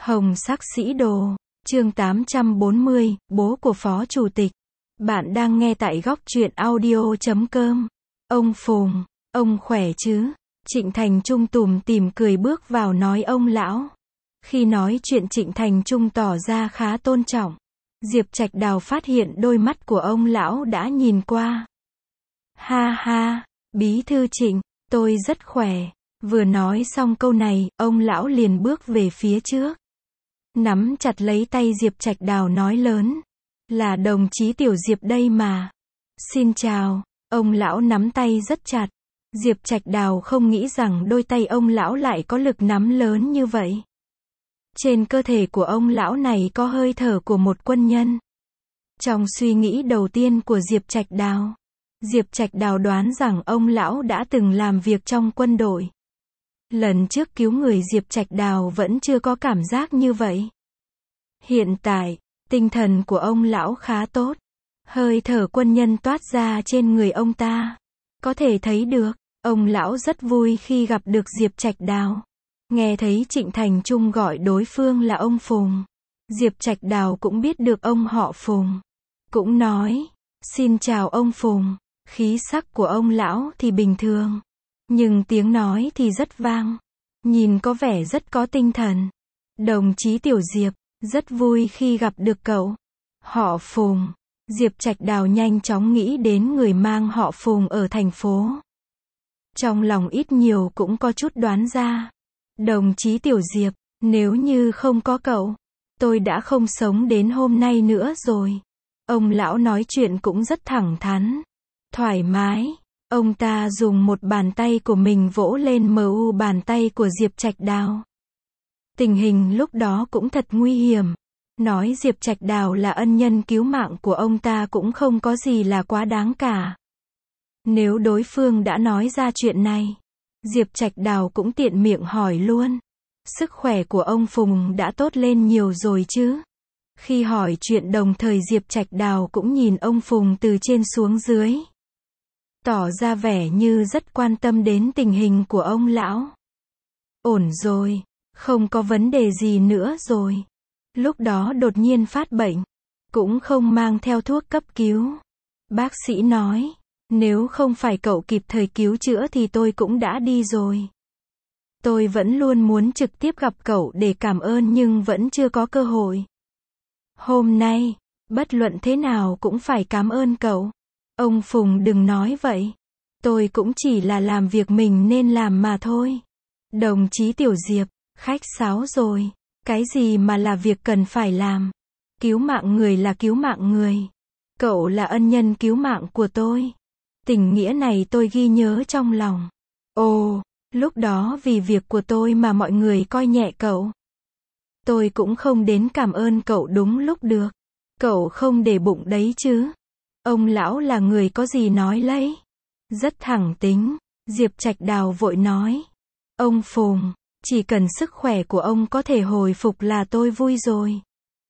Hồng sắc sĩ đồ, chương 840, bố của Phó Chủ tịch. Bạn đang nghe tại góc truyện audio.com. Ông Phùng, ông khỏe chứ? Trịnh Thành Trung tủm tỉm cười bước vào nói ông lão. Khi nói chuyện Trịnh Thành Trung tỏ ra khá tôn trọng. Diệp Trạch Đào phát hiện đôi mắt của ông lão đã nhìn qua. Ha ha, bí thư Trịnh, tôi rất khỏe. Vừa nói xong câu này, ông lão liền bước về phía trước. Nắm chặt lấy tay Diệp Trạch Đào nói lớn. Là đồng chí Tiểu Diệp đây mà. Xin chào, ông lão nắm tay rất chặt. Diệp Trạch Đào không nghĩ rằng đôi tay ông lão lại có lực nắm lớn như vậy. Trên cơ thể của ông lão này có hơi thở của một quân nhân. Trong suy nghĩ đầu tiên của Diệp Trạch Đào, Diệp Trạch Đào đoán rằng ông lão đã từng làm việc trong quân đội. Lần trước cứu người Diệp Trạch Đào vẫn chưa có cảm giác như vậy. Hiện tại, tinh thần của ông lão khá tốt. Hơi thở quân nhân toát ra trên người ông ta. Có thể thấy được, ông lão rất vui khi gặp được Diệp Trạch Đào. Nghe thấy Trịnh Thành Trung gọi đối phương là ông Phùng. Diệp Trạch Đào cũng biết được ông họ Phùng. Cũng nói, xin chào ông Phùng. Khí sắc của ông lão thì bình thường. Nhưng tiếng nói thì rất vang. Nhìn có vẻ rất có tinh thần. Đồng chí Tiểu Diệp, rất vui khi gặp được cậu. Họ Phùng. Diệp Trạch Đào nhanh chóng nghĩ đến người mang họ Phùng ở thành phố. Trong lòng ít nhiều cũng có chút đoán ra. Đồng chí Tiểu Diệp, nếu như không có cậu, tôi đã không sống đến hôm nay nữa rồi. Ông lão nói chuyện cũng rất thẳng thắn, thoải mái. Ông ta dùng một bàn tay của mình vỗ lên mu bàn tay của Diệp Trạch Đào. Tình hình lúc đó cũng thật nguy hiểm. Nói Diệp Trạch Đào là ân nhân cứu mạng của ông ta cũng không có gì là quá đáng cả. Nếu đối phương đã nói ra chuyện này, Diệp Trạch Đào cũng tiện miệng hỏi luôn. Sức khỏe của ông Phùng đã tốt lên nhiều rồi chứ? Khi hỏi chuyện đồng thời Diệp Trạch Đào cũng nhìn ông Phùng từ trên xuống dưới. Tỏ ra vẻ như rất quan tâm đến tình hình của ông lão. Ổn rồi, không có vấn đề gì nữa rồi. Lúc đó đột nhiên phát bệnh, cũng không mang theo thuốc cấp cứu. Bác sĩ nói, nếu không phải cậu kịp thời cứu chữa thì tôi cũng đã đi rồi. Tôi vẫn luôn muốn trực tiếp gặp cậu để cảm ơn nhưng vẫn chưa có cơ hội. Hôm nay, bất luận thế nào cũng phải cảm ơn cậu. Ông Phùng đừng nói vậy. Tôi cũng chỉ là làm việc mình nên làm mà thôi. Đồng chí Tiểu Diệp, khách sáo rồi. Cái gì mà là việc cần phải làm. Cứu mạng người là cứu mạng người. Cậu là ân nhân cứu mạng của tôi. Tình nghĩa này tôi ghi nhớ trong lòng. Ồ, lúc đó vì việc của tôi mà mọi người coi nhẹ cậu. Tôi cũng không đến cảm ơn cậu đúng lúc được. Cậu không để bụng đấy chứ. Ông lão là người có gì nói lấy. Rất thẳng tính. Diệp Trạch Đào vội nói. Ông Phùng, chỉ cần sức khỏe của ông có thể hồi phục là tôi vui rồi.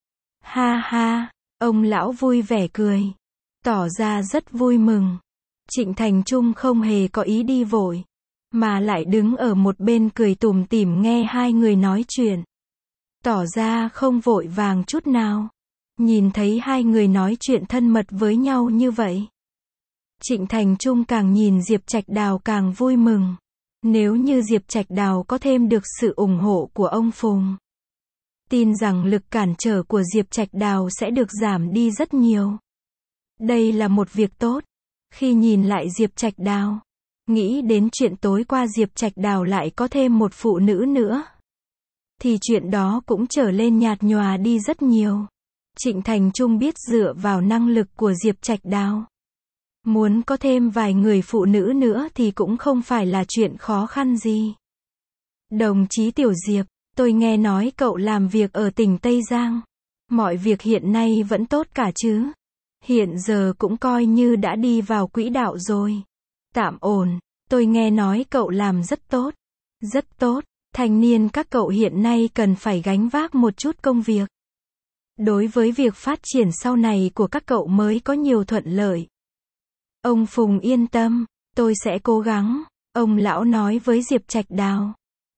Ha ha, ông lão vui vẻ cười. Tỏ ra rất vui mừng. Trịnh Thành Trung không hề có ý đi vội. Mà lại đứng ở một bên cười tủm tỉm nghe hai người nói chuyện. Tỏ ra không vội vàng chút nào. Nhìn thấy hai người nói chuyện thân mật với nhau như vậy. Trịnh Thành Trung càng nhìn Diệp Trạch Đào càng vui mừng. Nếu như Diệp Trạch Đào có thêm được sự ủng hộ của ông Phùng, tin rằng lực cản trở của Diệp Trạch Đào sẽ được giảm đi rất nhiều. Đây là một việc tốt. Khi nhìn lại Diệp Trạch Đào, nghĩ đến chuyện tối qua Diệp Trạch Đào lại có thêm một phụ nữ nữa, thì chuyện đó cũng trở lên nhạt nhòa đi rất nhiều. Trịnh Thành Trung biết dựa vào năng lực của Diệp Trạch Đào, muốn có thêm vài người phụ nữ nữa thì cũng không phải là chuyện khó khăn gì. Đồng chí Tiểu Diệp, tôi nghe nói cậu làm việc ở tỉnh Tây Giang. Mọi việc hiện nay vẫn tốt cả chứ? Hiện giờ cũng coi như đã đi vào quỹ đạo rồi. Tạm ổn, tôi nghe nói cậu làm rất tốt. Rất tốt, thanh niên các cậu hiện nay cần phải gánh vác một chút công việc. Đối với việc phát triển sau này của các cậu mới có nhiều thuận lợi. Ông Phùng yên tâm, tôi sẽ cố gắng, ông lão nói với Diệp Trạch Đào.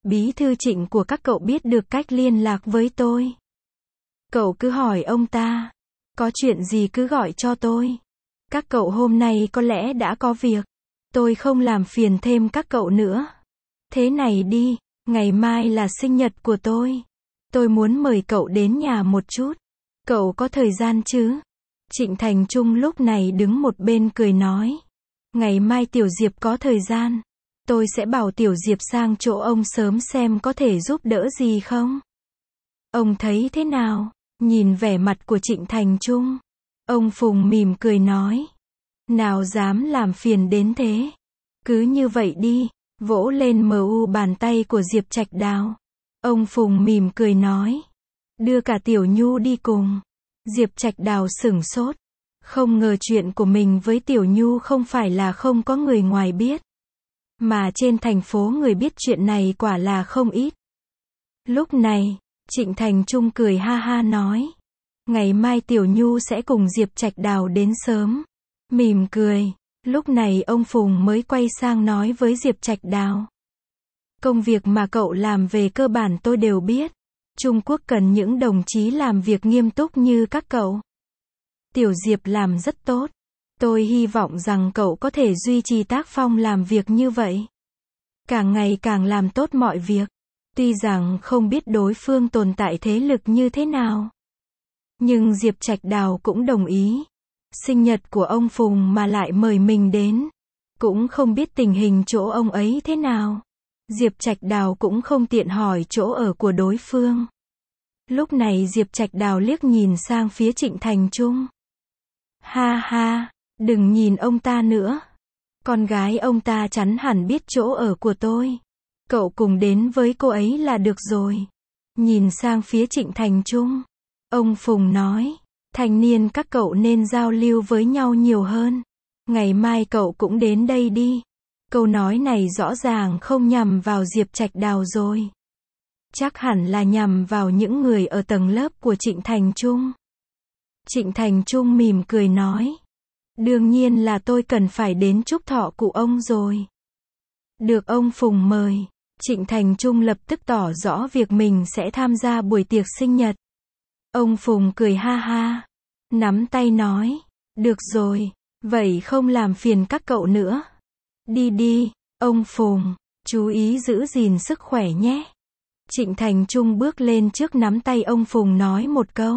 Bí thư Trịnh của các cậu biết được cách liên lạc với tôi. Cậu cứ hỏi ông ta. Có chuyện gì cứ gọi cho tôi. Các cậu hôm nay có lẽ đã có việc. Tôi không làm phiền thêm các cậu nữa. Thế này đi, ngày mai là sinh nhật của tôi. Tôi muốn mời cậu đến nhà một chút. Cậu có thời gian chứ? Trịnh Thành Trung lúc này đứng một bên cười nói. Ngày mai Tiểu Diệp có thời gian. Tôi sẽ bảo Tiểu Diệp sang chỗ ông sớm xem có thể giúp đỡ gì không. Ông thấy thế nào? Nhìn vẻ mặt của Trịnh Thành Trung. Ông Phùng mỉm cười nói. Nào dám làm phiền đến thế. Cứ như vậy đi. Vỗ lên bàn tay của Diệp Trạch Đào. Ông Phùng mỉm cười nói. Đưa cả Tiểu Nhu đi cùng. Diệp Trạch Đào sửng sốt. Không ngờ chuyện của mình với Tiểu Nhu không phải là không có người ngoài biết. Mà trên thành phố người biết chuyện này quả là không ít. Lúc này, Trịnh Thành Trung cười ha ha nói. Ngày mai Tiểu Nhu sẽ cùng Diệp Trạch Đào đến sớm. Mỉm cười. Lúc này ông Phùng mới quay sang nói với Diệp Trạch Đào. Công việc mà cậu làm về cơ bản tôi đều biết. Trung Quốc cần những đồng chí làm việc nghiêm túc như các cậu. Tiểu Diệp làm rất tốt. Tôi hy vọng rằng cậu có thể duy trì tác phong làm việc như vậy. Càng ngày càng làm tốt mọi việc. Tuy rằng không biết đối phương tồn tại thế lực như thế nào. Nhưng Diệp Trạch Đào cũng đồng ý. Sinh nhật của ông Phùng mà lại mời mình đến. Cũng không biết tình hình chỗ ông ấy thế nào. Diệp Trạch Đào cũng không tiện hỏi chỗ ở của đối phương. Lúc này Diệp Trạch Đào liếc nhìn sang phía Trịnh Thành Trung. Ha ha, đừng nhìn ông ta nữa. Con gái ông ta chắn hẳn biết chỗ ở của tôi. Cậu cùng đến với cô ấy là được rồi. Nhìn sang phía Trịnh Thành Trung. Ông Phùng nói. Thanh niên các cậu nên giao lưu với nhau nhiều hơn. Ngày mai cậu cũng đến đây đi. Câu nói này rõ ràng không nhằm vào Diệp Trạch Đào rồi. Chắc hẳn là nhằm vào những người ở tầng lớp của Trịnh Thành Trung. Trịnh Thành Trung mỉm cười nói. Đương nhiên là tôi cần phải đến chúc thọ cụ ông rồi. Được ông Phùng mời, Trịnh Thành Trung lập tức tỏ rõ việc mình sẽ tham gia buổi tiệc sinh nhật. Ông Phùng cười ha ha, nắm tay nói. Được rồi, vậy không làm phiền các cậu nữa. Đi đi, ông Phùng, chú ý giữ gìn sức khỏe nhé. Trịnh Thành Trung bước lên trước nắm tay ông Phùng nói một câu.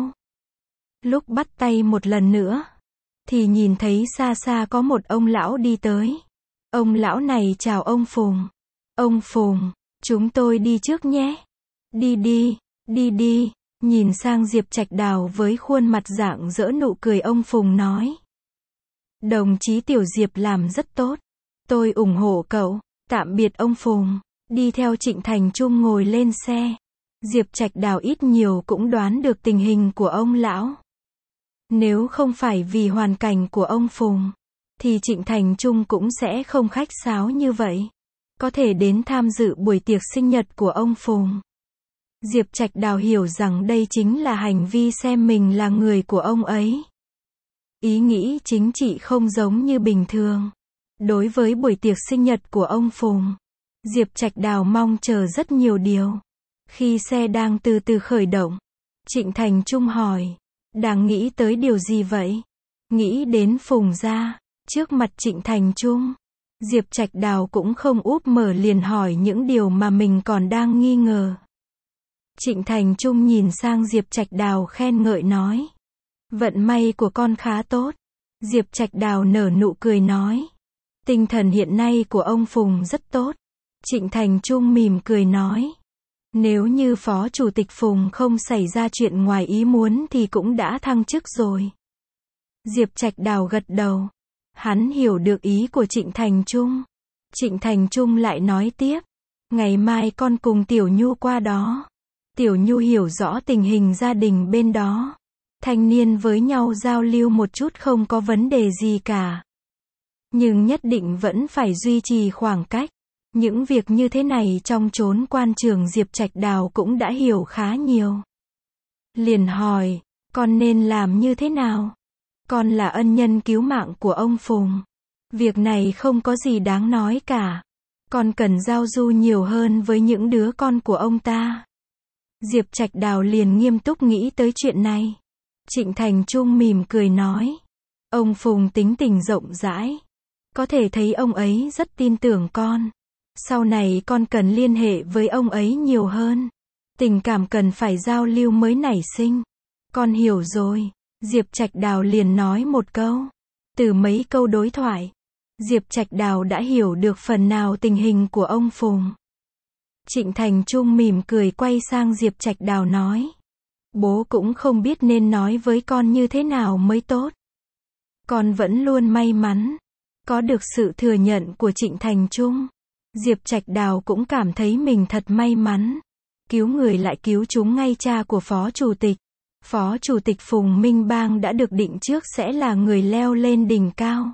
Lúc bắt tay một lần nữa, thì nhìn thấy xa xa có một ông lão đi tới. Ông lão này chào ông Phùng. Ông Phùng, chúng tôi đi trước nhé. Đi đi, đi đi. Nhìn sang Diệp Trạch Đào với khuôn mặt rạng rỡ nụ cười, ông Phùng nói. Đồng chí Tiểu Diệp làm rất tốt. Tôi ủng hộ cậu. Tạm biệt ông Phùng. Đi theo Trịnh Thành Trung ngồi lên xe. Diệp Trạch Đào ít nhiều cũng đoán được tình hình của ông lão. Nếu không phải vì hoàn cảnh của ông Phùng, thì Trịnh Thành Trung cũng sẽ không khách sáo như vậy. Có thể đến tham dự buổi tiệc sinh nhật của ông Phùng. Diệp Trạch Đào hiểu rằng đây chính là hành vi xem mình là người của ông ấy. Ý nghĩ chính trị không giống như bình thường. Đối với buổi tiệc sinh nhật của ông Phùng, Diệp Trạch Đào mong chờ rất nhiều điều. Khi xe đang từ từ khởi động, Trịnh Thành Trung hỏi. Đang nghĩ tới điều gì vậy? Nghĩ đến Phùng gia. Trước mặt Trịnh Thành Trung, Diệp Trạch Đào cũng không úp mở liền hỏi những điều mà mình còn đang nghi ngờ. Trịnh Thành Trung nhìn sang Diệp Trạch Đào khen ngợi nói. Vận may của con khá tốt. Diệp Trạch Đào nở nụ cười nói. Tinh thần hiện nay của ông Phùng rất tốt. Trịnh Thành Trung mỉm cười nói. Nếu như Phó Chủ tịch Phùng không xảy ra chuyện ngoài ý muốn thì cũng đã thăng chức rồi. Diệp Trạch Đào gật đầu. Hắn hiểu được ý của Trịnh Thành Trung. Trịnh Thành Trung lại nói tiếp. Ngày mai con cùng Tiểu Nhu qua đó. Tiểu Nhu hiểu rõ tình hình gia đình bên đó. Thanh niên với nhau giao lưu một chút không có vấn đề gì cả. Nhưng nhất định vẫn phải duy trì khoảng cách. Những việc như thế này trong chốn quan trường Diệp Trạch Đào cũng đã hiểu khá nhiều. Liền hỏi, con nên làm như thế nào? Con là ân nhân cứu mạng của ông Phùng. Việc này không có gì đáng nói cả. Con cần giao du nhiều hơn với những đứa con của ông ta. Diệp Trạch Đào liền nghiêm túc nghĩ tới chuyện này. Trịnh Thành Trung mỉm cười nói. Ông Phùng tính tình rộng rãi. Có thể thấy ông ấy rất tin tưởng con. Sau này con cần liên hệ với ông ấy nhiều hơn. Tình cảm cần phải giao lưu mới nảy sinh. Con hiểu rồi. Diệp Trạch Đào liền nói một câu. Từ mấy câu đối thoại, Diệp Trạch Đào đã hiểu được phần nào tình hình của ông Phùng. Trịnh Thành Trung mỉm cười quay sang Diệp Trạch Đào nói. Bố cũng không biết nên nói với con như thế nào mới tốt. Con vẫn luôn may mắn. Có được sự thừa nhận của Trịnh Thành Trung. Diệp Trạch Đào cũng cảm thấy mình thật may mắn. Cứu người lại cứu chúng ngay cha của Phó Chủ tịch. Phó Chủ tịch Phùng Minh Bang đã được định trước sẽ là người leo lên đỉnh cao.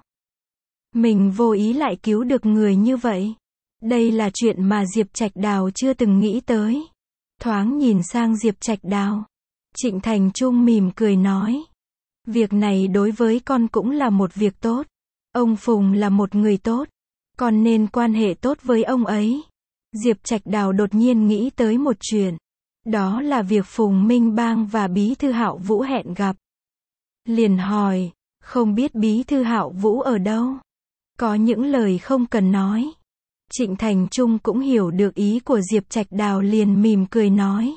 Mình vô ý lại cứu được người như vậy. Đây là chuyện mà Diệp Trạch Đào chưa từng nghĩ tới. Thoáng nhìn sang Diệp Trạch Đào. Trịnh Thành Trung mỉm cười nói. Việc này đối với con cũng là một việc tốt. Ông Phùng là một người tốt. Con nên quan hệ tốt với ông ấy. Diệp Trạch Đào đột nhiên nghĩ tới một chuyện. Đó là việc Phùng Minh Bang và Bí thư Hạo Vũ hẹn gặp. Liền hỏi, không biết Bí thư Hạo Vũ ở đâu? Có những lời không cần nói. Trịnh Thành Trung cũng hiểu được ý của Diệp Trạch Đào liền mỉm cười nói.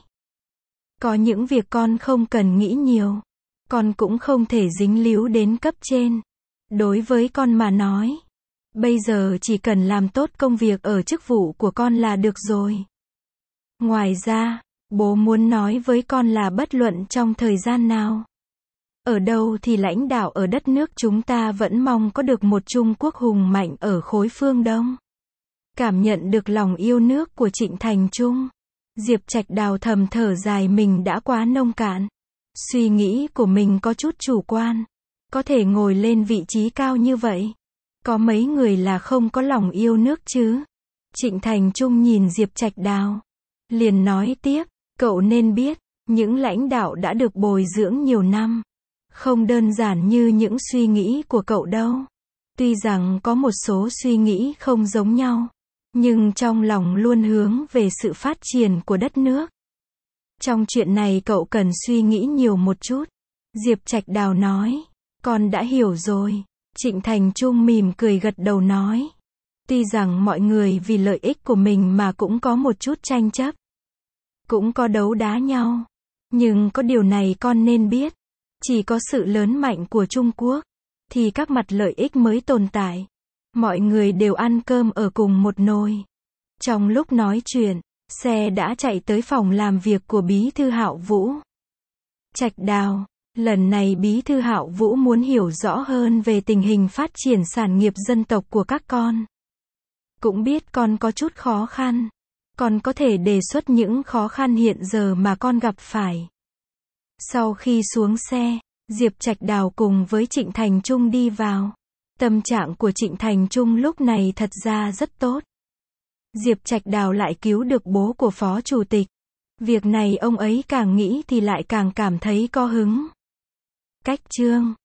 Có những việc con không cần nghĩ nhiều. Con cũng không thể dính líu đến cấp trên. Đối với con mà nói, bây giờ chỉ cần làm tốt công việc ở chức vụ của con là được rồi. Ngoài ra, bố muốn nói với con là bất luận trong thời gian nào, ở đâu thì lãnh đạo ở đất nước chúng ta vẫn mong có được một Trung Quốc hùng mạnh ở khối phương Đông. Cảm nhận được lòng yêu nước của Trịnh Thành Trung, Diệp Trạch Đào thầm thở dài mình đã quá nông cạn. Suy nghĩ của mình có chút chủ quan. Có thể ngồi lên vị trí cao như vậy. Có mấy người là không có lòng yêu nước chứ. Trịnh Thành Trung nhìn Diệp Trạch Đào. Liền nói tiếp, cậu nên biết, những lãnh đạo đã được bồi dưỡng nhiều năm. Không đơn giản như những suy nghĩ của cậu đâu. Tuy rằng có một số suy nghĩ không giống nhau. Nhưng trong lòng luôn hướng về sự phát triển của đất nước. Trong chuyện này cậu cần suy nghĩ nhiều một chút. Diệp Trạch Đào nói. Con đã hiểu rồi. Trịnh Thành Trung mỉm cười gật đầu nói. Tuy rằng mọi người vì lợi ích của mình mà cũng có một chút tranh chấp. Cũng có đấu đá nhau. Nhưng có điều này con nên biết. Chỉ có sự lớn mạnh của Trung Quốc, thì các mặt lợi ích mới tồn tại. Mọi người đều ăn cơm ở cùng một nồi. Trong lúc nói chuyện, xe đã chạy tới phòng làm việc của Bí thư Hạo Vũ. Trạch Đào, lần này Bí thư Hạo Vũ muốn hiểu rõ hơn về tình hình phát triển sản nghiệp dân tộc của các con. Cũng biết con có chút khó khăn. Con có thể đề xuất những khó khăn hiện giờ mà con gặp phải. Sau khi xuống xe, Diệp Trạch Đào cùng với Trịnh Thành Trung đi vào. Tâm trạng của Trịnh Thành Trung lúc này thật ra rất tốt. Diệp Trạch Đào lại cứu được bố của Phó Chủ tịch. Việc này ông ấy càng nghĩ thì lại càng cảm thấy có hứng. Cách chương